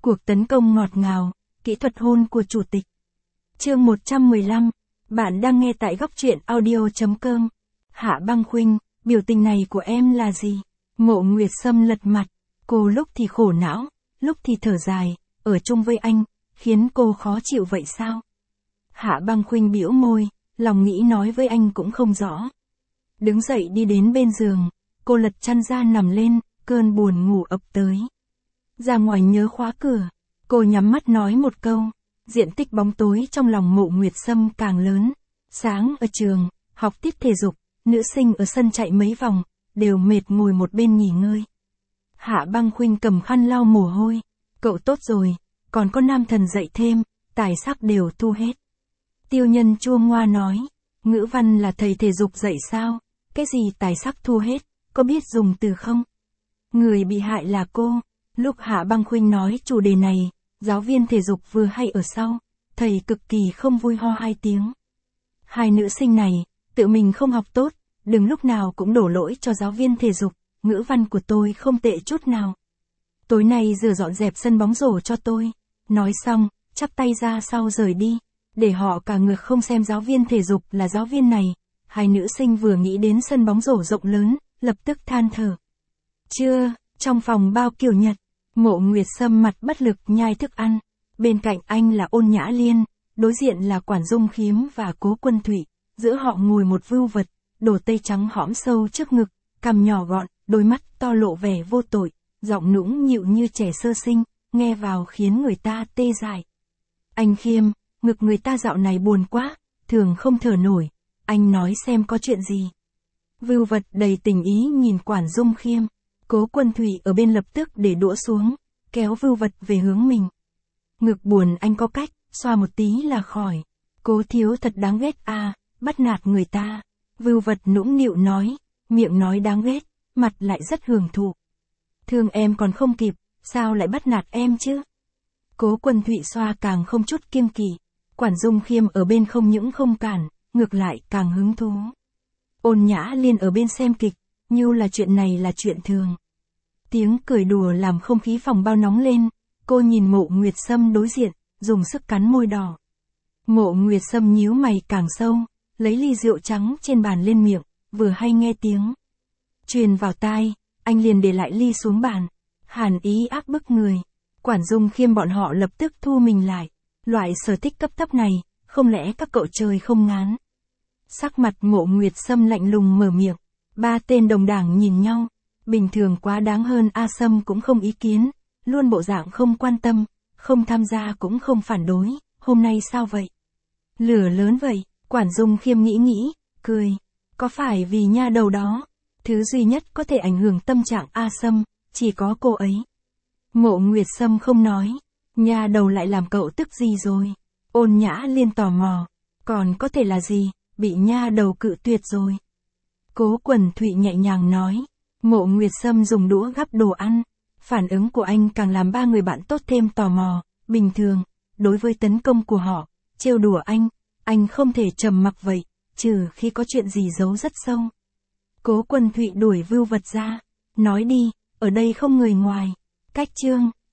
Cuộc tấn công ngọt ngào, kỹ thuật hôn của chủ tịch. Chương 115, bạn đang nghe tại góc truyện audio.com. Hạ Băng Khuynh, biểu tình này của em là gì? Mộ Nguyệt Sâm lật mặt, cô lúc thì khổ não, lúc thì thở dài, ở chung với anh, khiến cô khó chịu vậy sao? Hạ Băng Khuynh bĩu môi, lòng nghĩ nói với anh cũng không rõ. Đứng dậy đi đến bên giường, cô lật chăn ra nằm lên, cơn buồn ngủ ập tới. Ra ngoài nhớ khóa cửa, cô nhắm mắt nói một câu, diện tích bóng tối trong lòng Mộ Nguyệt Sâm càng lớn. Sáng ở trường, học tiết thể dục, nữ sinh ở sân chạy mấy vòng, đều mệt ngồi một bên nghỉ ngơi. Hạ Băng Khuynh cầm khăn lau mồ hôi, cậu tốt rồi, còn có nam thần dạy thêm, tài sắc đều thu hết. Tiêu Nhân chua ngoa nói, ngữ văn là thầy thể dục dạy sao, cái gì tài sắc thu hết, có biết dùng từ không? Người bị hại là cô. Lúc Hạ Băng Khuynh nói chủ đề này, giáo viên thể dục vừa hay ở sau, thầy cực kỳ không vui ho 2 tiếng. Hai nữ sinh này, tự mình không học tốt, đừng lúc nào cũng đổ lỗi cho giáo viên thể dục, ngữ văn của tôi không tệ chút nào. Tối nay rửa dọn dẹp sân bóng rổ cho tôi. Nói xong, chắp tay ra sau rời đi, để họ cả ngược không xem giáo viên thể dục là giáo viên này. Hai nữ sinh vừa nghĩ đến sân bóng rổ rộng lớn, lập tức than thở. Trưa, trong phòng bao kiểu Nhật, Mộ Nguyệt Sâm mặt bất lực nhai thức ăn, bên cạnh anh là Ôn Nhã Liên, đối diện là Quản Dung Khiếm và Cố Quân Thụy, giữa họ ngồi một vưu vật, đồ tây trắng hõm sâu trước ngực, cằm nhỏ gọn, đôi mắt to lộ vẻ vô tội, giọng nũng nịu như trẻ sơ sinh, nghe vào khiến người ta tê dại. Anh Khiêm, ngực người ta dạo này buồn quá, thường không thở nổi, anh nói xem có chuyện gì. Vưu vật đầy tình ý nhìn Quản Dung Khiêm. Cố Quân Thụy ở bên lập tức để đũa xuống, kéo vưu vật về hướng mình. Ngực buồn anh có cách, xoa một tí là khỏi. Cố thiếu thật đáng ghét à, bắt nạt người ta. Vưu vật nũng nịu nói, miệng nói đáng ghét, mặt lại rất hưởng thụ. Thương em còn không kịp, sao lại bắt nạt em chứ? Cố Quân Thụy xoa càng không chút kiêng kỵ. Quản Dung Khiêm ở bên không những không cản, ngược lại càng hứng thú. Ôn Nhã Liên ở bên xem kịch, như là chuyện này là chuyện thường. Tiếng cười đùa làm không khí phòng bao nóng lên, cô nhìn Mộ Nguyệt Sâm đối diện, dùng sức cắn môi đỏ. Mộ Nguyệt Sâm nhíu mày càng sâu, lấy ly rượu trắng trên bàn lên miệng, vừa hay nghe tiếng truyền vào tai, anh liền để lại ly xuống bàn. Hàn ý áp bức người, Quản Dung Khiêm bọn họ lập tức thu mình lại. Loại sở thích cấp thấp này, không lẽ các cậu chơi không ngán? Sắc mặt Mộ Nguyệt Sâm lạnh lùng mở miệng, ba tên đồng đảng nhìn nhau. Bình thường quá đáng hơn A Sâm cũng không ý kiến, luôn bộ dạng không quan tâm, không tham gia cũng không phản đối, hôm nay sao vậy? Lửa lớn vậy, Quản Dung Khiêm nghĩ, cười, có phải vì nha đầu đó, thứ duy nhất có thể ảnh hưởng tâm trạng A Sâm, chỉ có cô ấy. Mộ Nguyệt Sâm không nói, nha đầu lại làm cậu tức gì rồi? Ôn Nhã Liên tò mò, còn có thể là gì, bị nha đầu cự tuyệt rồi. Cố Quần Thụy nhẹ nhàng nói. Mộ Nguyệt Sâm dùng đũa gắp đồ ăn, phản ứng của anh càng làm ba người bạn tốt thêm tò mò. Bình thường, đối với tấn công của họ, trêu đùa anh không thể trầm mặc vậy, trừ khi có chuyện gì giấu rất sâu. Cố Quân Thụy đuổi vưu vật ra, nói đi, ở đây không người ngoài. Cách chương